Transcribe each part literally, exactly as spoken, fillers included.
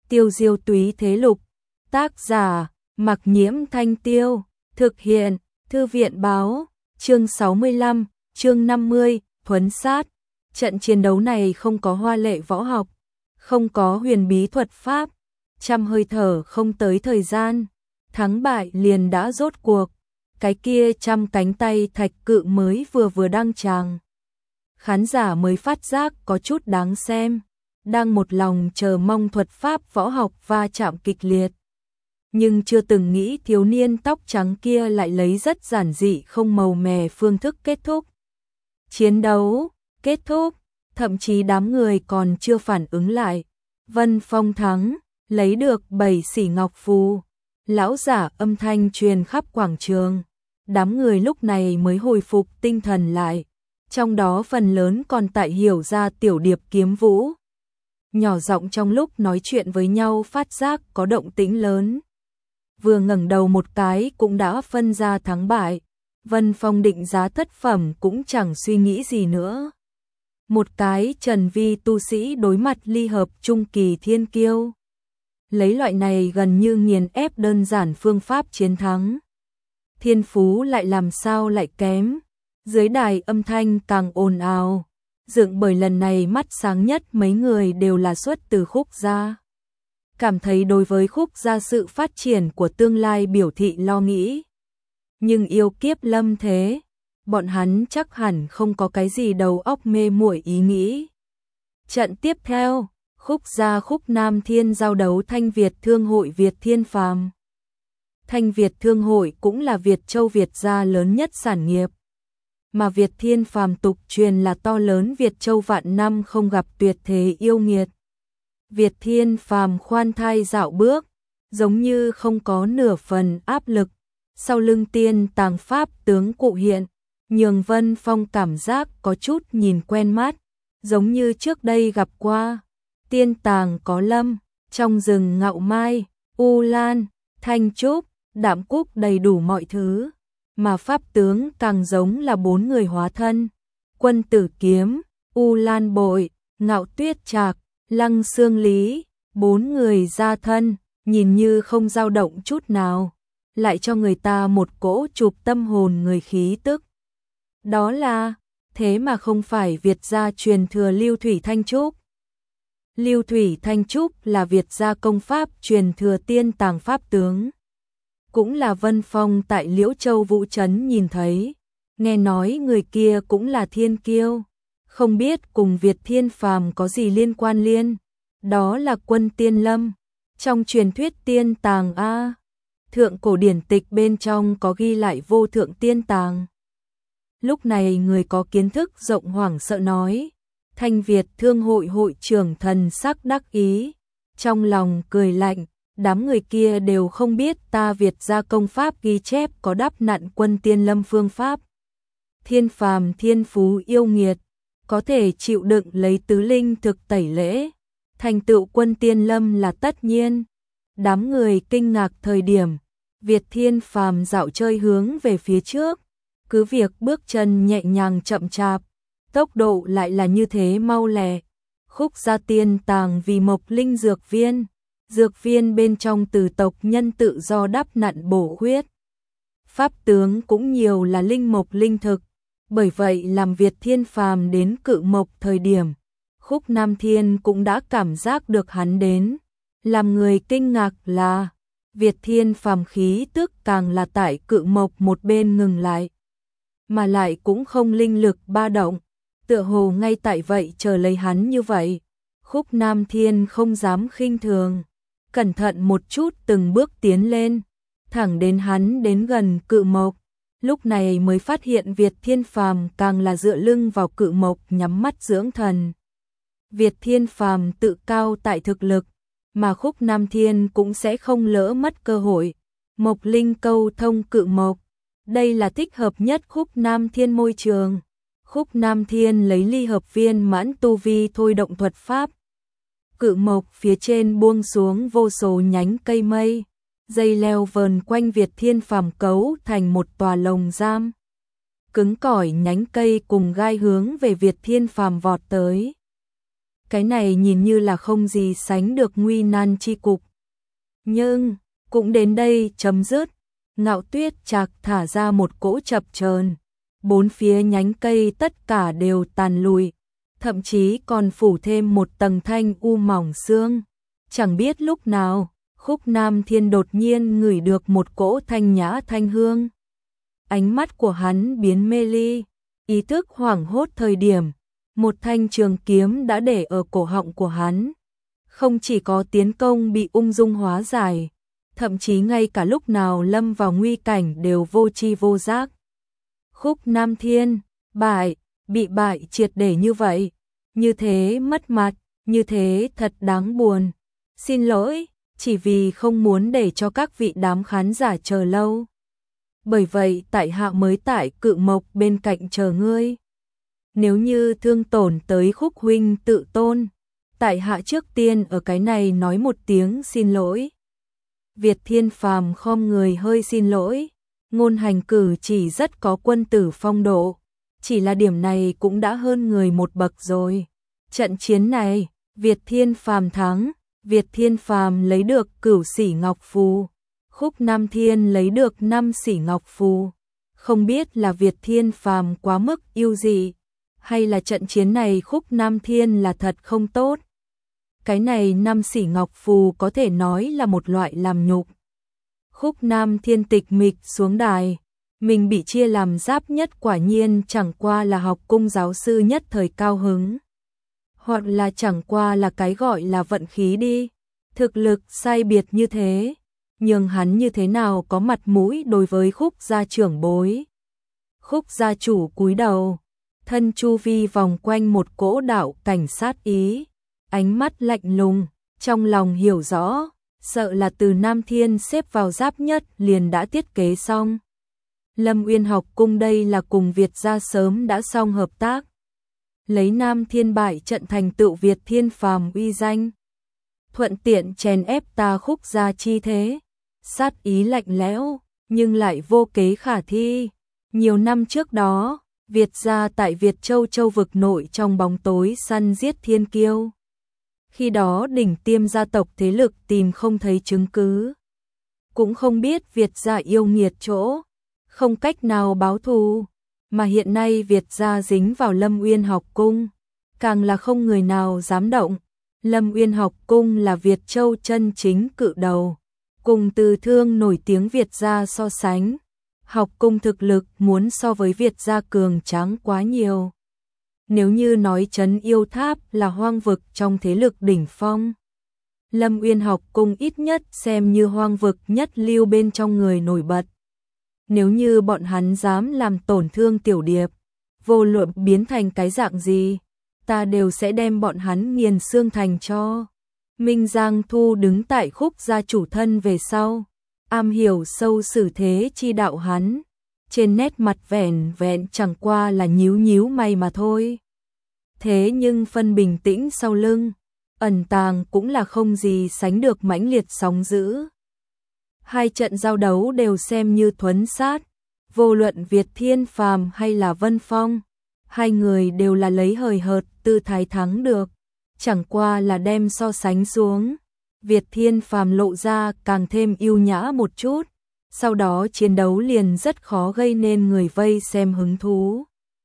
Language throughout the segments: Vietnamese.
Tiêu diêu túy thế lục. Tác giả, Mặc Nhiễm Thanh Tiêu. Thực hiện, Thư viện báo. Chương sáu mươi lăm, chương năm mươi, thuấn sát. Trận chiến đấu này không có hoa lệ võ học, không có huyền bí thuật pháp, trăm hơi thở không tới thời gian, thắng bại liền đã rốt cuộc. Cái kia trăm cánh tay thạch cự mới vừa vừa đăng tràng. Khán giả mới phát giác có chút đáng xem, đang một lòng chờ mong thuật pháp võ học va chạm kịch liệt. Nhưng chưa từng nghĩ thiếu niên tóc trắng kia lại lấy rất giản dị không màu mè phương thức kết thúc. Chiến đấu, kết thúc, thậm chí đám người còn chưa phản ứng lại. Vân Phong thắng, lấy được bảy xỉ ngọc phù. Lão giả âm thanh truyền khắp quảng trường. Đám người lúc này mới hồi phục tinh thần lại. Trong đó phần lớn còn tại hiểu ra tiểu điệp kiếm vũ. Nhỏ giọng trong lúc nói chuyện với nhau phát giác có động tĩnh lớn. Vừa ngẩng đầu một cái cũng đã phân ra thắng bại. Vân Phong định giá thất phẩm cũng chẳng suy nghĩ gì nữa. Một cái trần vi tu sĩ đối mặt ly hợp trung kỳ thiên kiêu. Lấy loại này gần như nghiền ép đơn giản phương pháp chiến thắng. Thiên phú lại làm sao lại kém. Dưới đài âm thanh càng ồn ào. Dựng bởi lần này mắt sáng nhất mấy người đều là xuất từ Khúc gia. Cảm thấy đối với Khúc gia sự phát triển của tương lai biểu thị lo nghĩ. Nhưng yêu kiếp lâm thế, bọn hắn chắc hẳn không có cái gì đầu óc mê muội ý nghĩ. Trận tiếp theo, Khúc gia Khúc Nam Thiên giao đấu Thanh Việt Thương hội Việt Thiên Phàm. Thanh Việt Thương hội cũng là Việt Châu Việt gia lớn nhất sản nghiệp. Mà Việt Thiên Phàm tục truyền là to lớn Việt Châu vạn năm không gặp tuyệt thế yêu nghiệt. Việt Thiên Phàm khoan thai dạo bước, giống như không có nửa phần áp lực. Sau lưng tiên tàng pháp tướng cụ hiện, nhường Vân Phong cảm giác có chút nhìn quen mắt, giống như trước đây gặp qua. Tiên tàng có lâm, trong rừng ngạo mai, u lan, thanh trúc, đạm cúc đầy đủ mọi thứ. Mà pháp tướng càng giống là bốn người hóa thân. Quân tử kiếm, u lan bội, ngạo tuyết trạc, lăng xương lý, bốn người ra thân, nhìn như không dao động chút nào. Lại cho người ta một cỗ chụp tâm hồn người khí tức. Đó là, thế mà không phải Việt gia truyền thừa Lưu Thủy Thanh Trúc. Lưu Thủy Thanh Trúc là Việt gia công pháp truyền thừa tiên tàng pháp tướng. Cũng là Vân Phong tại Liễu Châu Vũ Trấn nhìn thấy. Nghe nói người kia cũng là thiên kiêu. Không biết cùng Việt Thiên Phàm có gì liên quan liên. Đó là Quân Tiên Lâm. Trong truyền thuyết tiên tàng A. Thượng cổ điển tịch bên trong có ghi lại vô thượng tiên tàng. Lúc này người có kiến thức rộng hoảng sợ nói. Thanh Việt Thương hội hội trưởng thần sắc đắc ý. Trong lòng cười lạnh, đám người kia đều không biết ta Việt gia công pháp ghi chép có đắp nặn Quân Tiên Lâm phương pháp. Thiên Phàm thiên phú yêu nghiệt, có thể chịu đựng lấy tứ linh thực tẩy lễ. Thành tựu Quân Tiên Lâm là tất nhiên. Đám người kinh ngạc thời điểm, Việt Thiên Phàm dạo chơi hướng về phía trước, cứ việc bước chân nhẹ nhàng chậm chạp, tốc độ lại là như thế mau lẹ. Khúc gia tiên tàng vì mộc linh dược viên, dược viên bên trong từ tộc nhân tự do đắp nặn bổ huyết. Pháp tướng cũng nhiều là linh mộc linh thực, bởi vậy làm Việt Thiên Phàm đến cự mộc thời điểm, Khúc Nam Thiên cũng đã cảm giác được hắn đến. Làm người kinh ngạc là Việt Thiên Phàm khí tức càng là tại cự mộc một bên ngừng lại, mà lại cũng không linh lực ba động, tựa hồ ngay tại vậy chờ lấy hắn như vậy. Khúc Nam Thiên không dám khinh thường, cẩn thận một chút từng bước tiến lên, thẳng đến hắn đến gần cự mộc, lúc này mới phát hiện Việt Thiên Phàm càng là dựa lưng vào cự mộc nhắm mắt dưỡng thần. Việt Thiên Phàm tự cao tại thực lực, mà Khúc Nam Thiên cũng sẽ không lỡ mất cơ hội. Mộc linh câu thông cự mộc, đây là thích hợp nhất Khúc Nam Thiên môi trường. Khúc Nam Thiên lấy ly hợp viên mãn tu vi thôi động thuật pháp. Cự mộc phía trên buông xuống vô số nhánh cây mây, dây leo vờn quanh Việt Thiên Phàm cấu thành một tòa lồng giam. Cứng cỏi nhánh cây cùng gai hướng về Việt Thiên Phàm vọt tới. Cái này nhìn như là không gì sánh được nguy nan chi cục. Nhưng, cũng đến đây chấm dứt, Ngạo Tuyết Trạc thả ra một cỗ chập chờn, bốn phía nhánh cây tất cả đều tàn lụi, thậm chí còn phủ thêm một tầng thanh u mỏng xương. Chẳng biết lúc nào, Khúc Nam Thiên đột nhiên ngửi được một cỗ thanh nhã thanh hương. Ánh mắt của hắn biến mê ly, ý thức hoảng hốt thời điểm, một thanh trường kiếm đã để ở cổ họng của hắn. Không chỉ có tiến công bị ung dung hóa giải, thậm chí ngay cả lúc nào lâm vào nguy cảnh đều vô tri vô giác. Khúc Nam Thiên, bại, bị bại triệt để như vậy, như thế mất mặt, như thế thật đáng buồn. Xin lỗi, chỉ vì không muốn để cho các vị đám khán giả chờ lâu. Bởi vậy tại hạ mới tại Cự Mộc bên cạnh chờ ngươi. Nếu như thương tổn tới Khúc huynh tự tôn, tại hạ trước tiên ở cái này nói một tiếng xin lỗi. Việt Thiên Phàm khom người hơi xin lỗi, ngôn hành cử chỉ rất có quân tử phong độ, chỉ là điểm này cũng đã hơn người một bậc rồi. Trận chiến này, Việt Thiên Phàm thắng, Việt Thiên Phàm lấy được cửu sỉ ngọc phù, Khúc Nam Thiên lấy được năm sỉ ngọc phù. Không biết là Việt Thiên Phàm quá mức yêu dị, hay là trận chiến này Khúc Nam Thiên là thật không tốt. Cái này năm sỉ ngọc phù có thể nói là một loại làm nhục. Khúc Nam Thiên tịch mịch xuống đài, mình bị chia làm giáp nhất quả nhiên chẳng qua là học cung giáo sư nhất thời cao hứng. Hoặc là chẳng qua là cái gọi là vận khí đi, thực lực sai biệt như thế, nhưng hắn như thế nào có mặt mũi đối với Khúc gia trưởng bối. Khúc gia chủ cúi đầu, thân chu vi vòng quanh một cỗ đạo cảnh sát ý, ánh mắt lạnh lùng, trong lòng hiểu rõ, sợ là từ Nam Thiên xếp vào giáp nhất liền đã thiết kế xong. Lâm Uyên học cung đây là cùng Việt gia sớm đã xong hợp tác. Lấy Nam Thiên bại trận thành tựu Việt Thiên Phàm uy danh. Thuận tiện chèn ép ta Khúc gia chi thế. Sát ý lạnh lẽo, nhưng lại vô kế khả thi. Nhiều năm trước đó, Việt gia tại Việt Châu Châu vực nội trong bóng tối săn giết thiên kiêu. Khi đó đỉnh tiêm gia tộc thế lực tìm không thấy chứng cứ. Cũng không biết Việt gia yêu nghiệt chỗ, không cách nào báo thù. Mà hiện nay Việt gia dính vào Lâm Uyên học cung, càng là không người nào dám động. Lâm Uyên học cung là Việt Châu chân chính cự đầu, cùng Từ Thương nổi tiếng Việt gia so sánh, học cung thực lực muốn so với Việt gia cường tráng quá nhiều. Nếu như nói Trấn Yêu Tháp là hoang vực trong thế lực đỉnh phong, Lâm Uyên học cung ít nhất xem như hoang vực nhất lưu bên trong người nổi bật. Nếu như bọn hắn dám làm tổn thương tiểu điệp, vô luận biến thành cái dạng gì, ta đều sẽ đem bọn hắn nghiền xương thành cho. Minh Giang Thu đứng tại Khúc gia chủ thân về sau, am hiểu sâu xử thế chi đạo hắn, trên nét mặt vẻn vẹn chẳng qua là nhíu nhíu mày mà thôi. Thế nhưng phân bình tĩnh sau lưng, ẩn tàng cũng là không gì sánh được mãnh liệt sóng dữ. Hai trận giao đấu đều xem như thuấn sát, vô luận Việt Thiên Phàm hay là Vân Phong, hai người đều là lấy hời hợt tư thái thắng được, chẳng qua là đem so sánh xuống, Việt Thiên Phàm lộ ra càng thêm yêu nhã một chút, sau đó chiến đấu liền rất khó gây nên người vây xem hứng thú.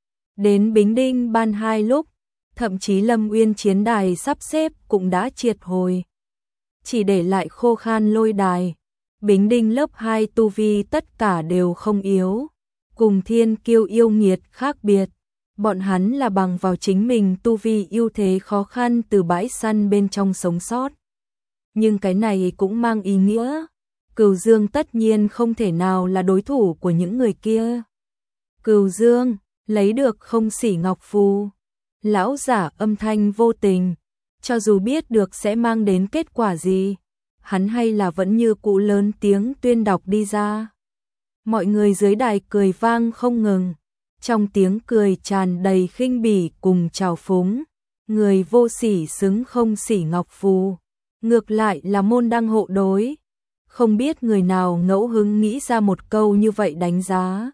Đến Bính Đinh ban hai lúc, thậm chí Lâm Uyên chiến đài sắp xếp cũng đã triệt hồi, chỉ để lại khô khan lôi đài. Bính Đinh lớp hai tu vi tất cả đều không yếu, cùng thiên kiêu yêu nghiệt khác biệt, bọn hắn là bằng vào chính mình tu vi ưu thế khó khăn từ bãi săn bên trong sống sót. Nhưng cái này cũng mang ý nghĩa, Cửu Dương tất nhiên không thể nào là đối thủ của những người kia. Cửu Dương, lấy được không sỉ ngọc phù, lão giả âm thanh vô tình, cho dù biết được sẽ mang đến kết quả gì, hắn hay là vẫn như cũ lớn tiếng tuyên đọc đi ra. Mọi người dưới đài cười vang không ngừng, trong tiếng cười tràn đầy khinh bỉ cùng trào phúng. Người vô sỉ xứng không sỉ ngọc phù, ngược lại là môn đăng hộ đối. Không biết người nào ngẫu hứng nghĩ ra một câu như vậy đánh giá.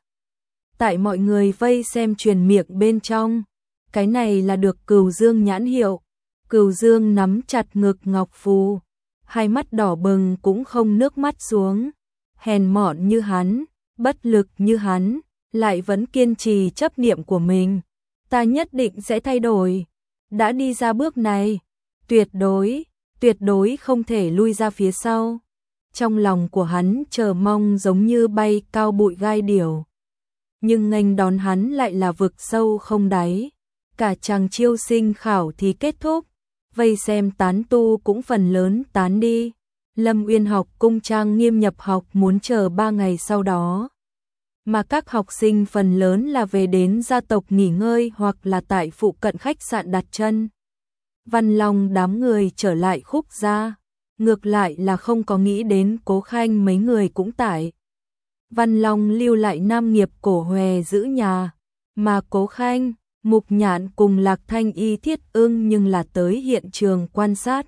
Tại mọi người vây xem truyền miệng bên trong, cái này là được Cửu Dương nhãn hiệu, Cửu Dương nắm chặt ngực ngọc phù, hai mắt đỏ bừng cũng không nước mắt xuống, hèn mọn như hắn, bất lực như hắn, lại vẫn kiên trì chấp niệm của mình. Ta nhất định sẽ thay đổi, đã đi ra bước này, tuyệt đối, tuyệt đối không thể lui ra phía sau. Trong lòng của hắn chờ mong giống như bay cao bụi gai điểu, nhưng nghênh đón hắn lại là vực sâu không đáy. Cả chàng chiêu sinh khảo thì kết thúc, vây xem tán tu cũng phần lớn tán đi. Lâm Uyên học cung trang nghiêm nhập học muốn chờ ba ngày sau đó, mà các học sinh phần lớn là về đến gia tộc nghỉ ngơi hoặc là tại phụ cận khách sạn đặt chân. Văn Long đám người trở lại Khúc gia, ngược lại là không có nghĩ đến Cố Khanh mấy người cũng tại. Văn Long lưu lại Nam Nghiệp Cổ Hòe giữ nhà, mà Cố Khanh, Mục Nhạn cùng Lạc Thanh Y Thiết Ưng nhưng là tới hiện trường quan sát.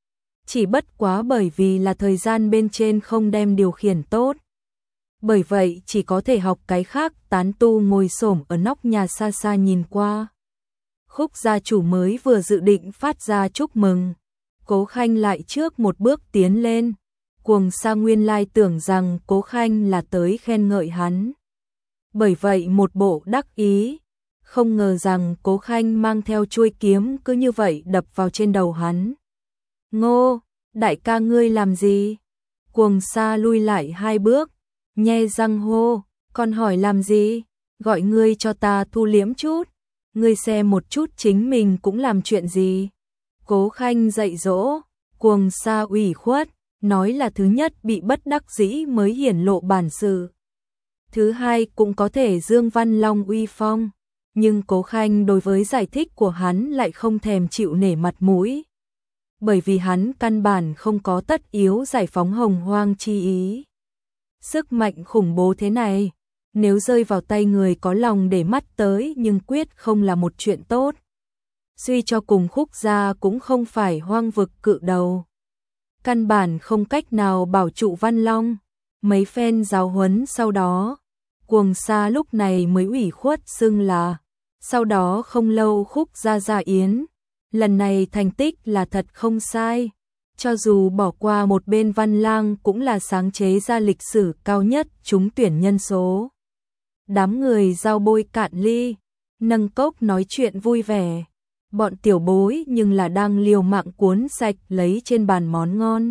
Chỉ bất quá bởi vì là thời gian bên trên không đem điều khiển tốt, bởi vậy chỉ có thể học cái khác. Tán tu ngồi xổm ở nóc nhà xa xa nhìn qua. Khúc gia chủ mới vừa dự định phát ra chúc mừng, Cố Khanh lại trước một bước tiến lên. Cuồng Sa nguyên lai tưởng rằng Cố Khanh là tới khen ngợi hắn, bởi vậy một bộ đắc ý, không ngờ rằng Cố Khanh mang theo chuôi kiếm cứ như vậy đập vào trên đầu hắn. Ngô, đại ca ngươi làm gì? Cuồng Sa lui lại hai bước, nhe răng hô, còn hỏi làm gì? Gọi ngươi cho ta thu liễm chút, ngươi xem một chút chính mình cũng làm chuyện gì. Cố Khanh dạy dỗ, Cuồng Sa ủy khuất, nói là thứ nhất bị bất đắc dĩ mới hiển lộ bản sự, thứ hai cũng có thể dương Văn Long uy phong, nhưng Cố Khanh đối với giải thích của hắn lại không thèm chịu nể mặt mũi, bởi vì hắn căn bản không có tất yếu giải phóng hồng hoang chi ý. Sức mạnh khủng bố thế này, nếu rơi vào tay người có lòng để mắt tới nhưng quyết không là một chuyện tốt. Suy cho cùng Khúc gia cũng không phải hoang vực cự đầu, căn bản không cách nào bảo trụ Văn Long. Mấy phen giáo huấn sau đó, Cuồng Sa lúc này mới ủy khuất xưng là. Sau đó không lâu Khúc gia gia yến, lần này thành tích là thật không sai, cho dù bỏ qua một bên Văn Lang cũng là sáng chế ra lịch sử cao nhất trúng tuyển nhân số. Đám người giao bôi cạn ly, nâng cốc nói chuyện vui vẻ. Bọn tiểu bối nhưng là đang liều mạng cuốn sạch lấy trên bàn món ngon.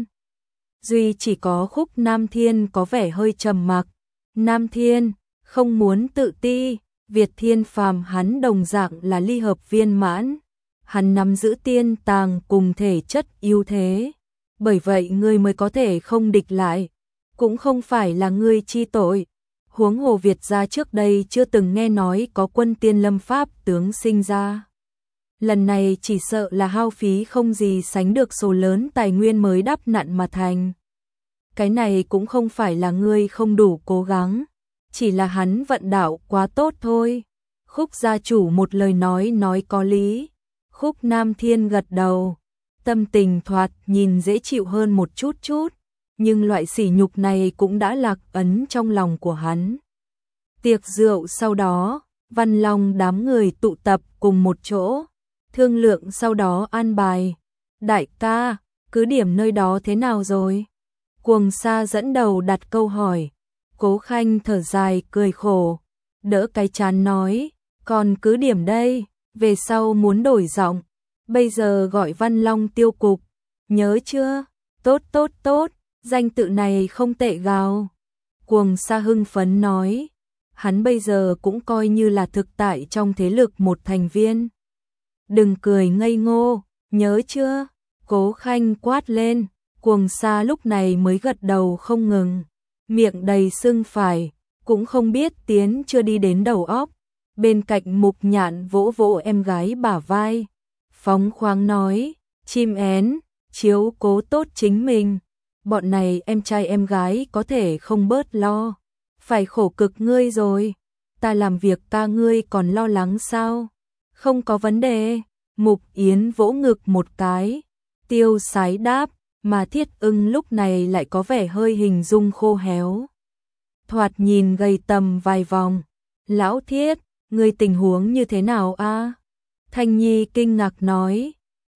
Duy chỉ có Khúc Nam Thiên có vẻ hơi trầm mặc. Nam Thiên không muốn tự ti, Việt Thiên Phàm hắn đồng dạng là ly hợp viên mãn, hắn nắm giữ tiên tàng cùng thể chất ưu thế, bởi vậy ngươi mới có thể không địch lại, cũng không phải là ngươi chi tội. Huống hồ Việt gia trước đây chưa từng nghe nói có quân tiên lâm pháp tướng sinh ra. Lần này chỉ sợ là hao phí không gì sánh được số lớn tài nguyên mới đắp nặn mà thành. Cái này cũng không phải là ngươi không đủ cố gắng, chỉ là hắn vận đạo quá tốt thôi. Khúc gia chủ một lời nói nói có lý. Khúc Nam Thiên gật đầu, tâm tình thoạt nhìn dễ chịu hơn một chút chút, nhưng loại sỉ nhục này cũng đã lạc ấn trong lòng của hắn. Tiệc rượu sau đó, Văn Long đám người tụ tập cùng một chỗ, thương lượng sau đó an bài. Đại ca, cứ điểm nơi đó thế nào rồi? Cuồng Sa dẫn đầu đặt câu hỏi. Cố Khanh thở dài cười khổ, đỡ cái chán nói, còn cứ điểm đây, về sau muốn đổi giọng, bây giờ gọi Văn Long tiêu cục, nhớ chưa? Tốt tốt tốt, danh tự này không tệ gào. Cuồng Sa hưng phấn nói, hắn bây giờ cũng coi như là thực tại trong thế lực một thành viên. Đừng cười ngây ngô, nhớ chưa? Cố Khanh quát lên, Cuồng Sa lúc này mới gật đầu không ngừng, miệng đầy sưng phải, cũng không biết tiến chưa đi đến đầu óc. Bên cạnh Mục Nhạn vỗ vỗ em gái bả vai, phóng khoáng nói, chim én, chiếu cố tốt chính mình, bọn này em trai em gái có thể không bớt lo, phải khổ cực ngươi rồi, ta làm việc ca ngươi còn lo lắng sao? Không có vấn đề. Mục Yến vỗ ngực một cái, tiêu sái đáp, mà Thiết Ưng lúc này lại có vẻ hơi hình dung khô héo, thoạt nhìn gầy tầm vài vòng. Lão Thiết, ngươi tình huống như thế nào a? Thanh Nhi kinh ngạc nói.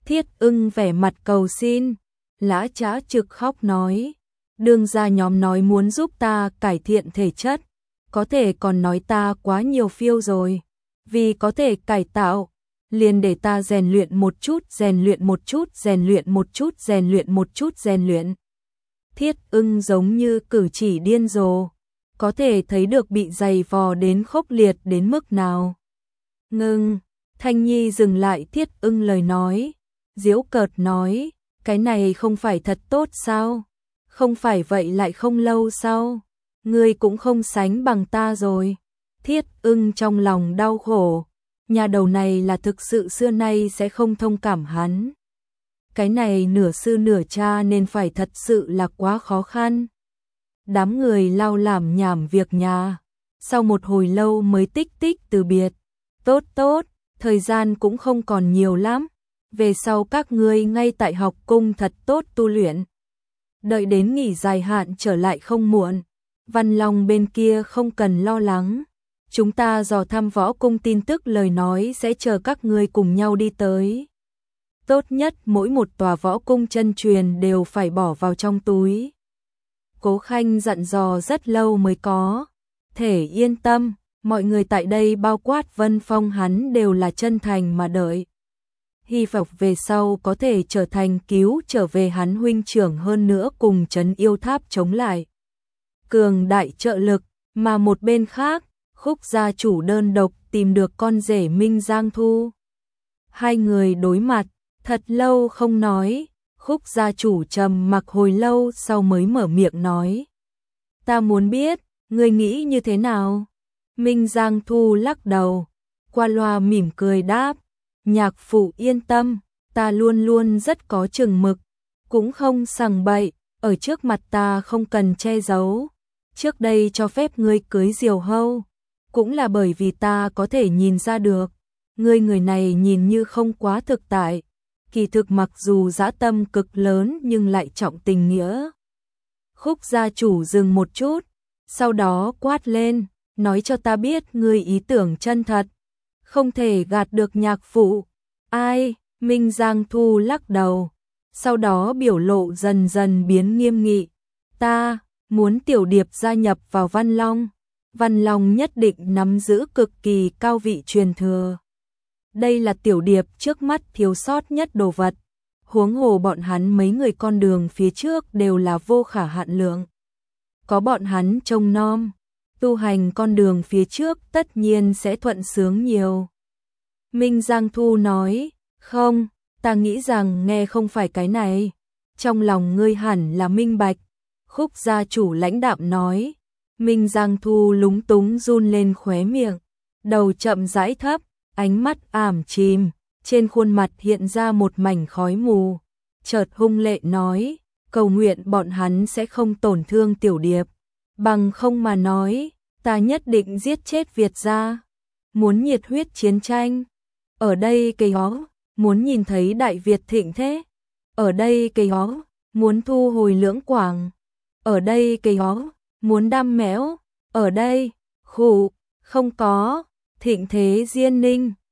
Thiết Ưng vẻ mặt cầu xin, lã chã trực khóc nói, đương gia nhóm nói muốn giúp ta cải thiện thể chất, có thể còn nói ta quá nhiều phiêu rồi, vì có thể cải tạo, liền để ta rèn luyện một chút, rèn luyện một chút, rèn luyện một chút, rèn luyện một chút, rèn luyện. Thiết Ưng giống như cử chỉ điên rồ, có thể thấy được bị dày vò đến khốc liệt đến mức nào. Ngưng, Thanh Nhi dừng lại Thiết Ưng lời nói, giễu cợt nói, cái này không phải thật tốt sao? Không phải vậy lại không lâu sau, ngươi cũng không sánh bằng ta rồi. Thiết Ưng trong lòng đau khổ, nhà đầu này là thực sự xưa nay sẽ không thông cảm hắn. Cái này nửa sư nửa cha nên phải thật sự là quá khó khăn. Đám người lao làm nhảm việc nhà, sau một hồi lâu mới tích tích từ biệt. Tốt tốt, thời gian cũng không còn nhiều lắm, về sau các ngươi ngay tại học cung thật tốt tu luyện. Đợi đến nghỉ dài hạn trở lại không muộn, Văn Long bên kia không cần lo lắng. Chúng ta dò thăm võ cung tin tức lời nói sẽ chờ các ngươi cùng nhau đi tới. Tốt nhất mỗi một tòa võ cung chân truyền đều phải bỏ vào trong túi. Cố Khanh dặn dò rất lâu mới có. Thể yên tâm, mọi người tại đây bao quát Vân Phong hắn đều là chân thành mà đợi. Hy vọng về sau có thể trở thành cứu trở về hắn huynh trưởng hơn nữa cùng trấn yêu tháp chống lại. Cường đại trợ lực, mà một bên khác, Khúc gia chủ đơn độc tìm được con rể Minh Giang Thu. Hai người đối mặt, thật lâu không nói, Khúc gia chủ trầm mặc hồi lâu sau mới mở miệng nói. Ta muốn biết, ngươi nghĩ như thế nào? Minh Giang Thu lắc đầu, qua loa mỉm cười đáp, nhạc phụ yên tâm, ta luôn luôn rất có chừng mực, cũng không sằng bậy, ở trước mặt ta không cần che giấu. Trước đây cho phép ngươi cưới Diều Hâu, cũng là bởi vì ta có thể nhìn ra được, ngươi người này nhìn như không quá thực tại, kỳ thực mặc dù dã tâm cực lớn nhưng lại trọng tình nghĩa. Khúc gia chủ dừng một chút, sau đó quát lên, nói cho ta biết ngươi ý tưởng chân thật, không thể gạt được nhạc phụ. Ai? Minh Giang Thu lắc đầu, sau đó biểu lộ dần dần biến nghiêm nghị. Ta muốn Tiểu Điệp gia nhập vào Văn Long. Văn Long nhất định nắm giữ cực kỳ cao vị truyền thừa. Đây là Tiểu Điệp trước mắt thiếu sót nhất đồ vật. Huống hồ bọn hắn mấy người con đường phía trước đều là vô khả hạn lượng. Có bọn hắn trông nom, tu hành con đường phía trước tất nhiên sẽ thuận sướng nhiều. Minh Giang Thu nói, không, ta nghĩ rằng nghe không phải cái này. Trong lòng ngươi hẳn là minh bạch. Khúc gia chủ lãnh đạm nói. Minh Giang Thu lúng túng run lên khóe miệng, đầu chậm rãi thấp, ánh mắt ảm chìm, trên khuôn mặt hiện ra một mảnh khói mù. Chợt hung lệ nói, cầu nguyện bọn hắn sẽ không tổn thương Tiểu Điệp, bằng không mà nói, ta nhất định giết chết Việt gia. Muốn nhiệt huyết chiến tranh, ở đây cây ó, muốn nhìn thấy Đại Việt thịnh thế, ở đây cây ó, muốn thu hồi Lưỡng Quảng, ở đây cây ó, muốn đam mẽo, ở đây, khụ, không có, thịnh thế Diên Ninh,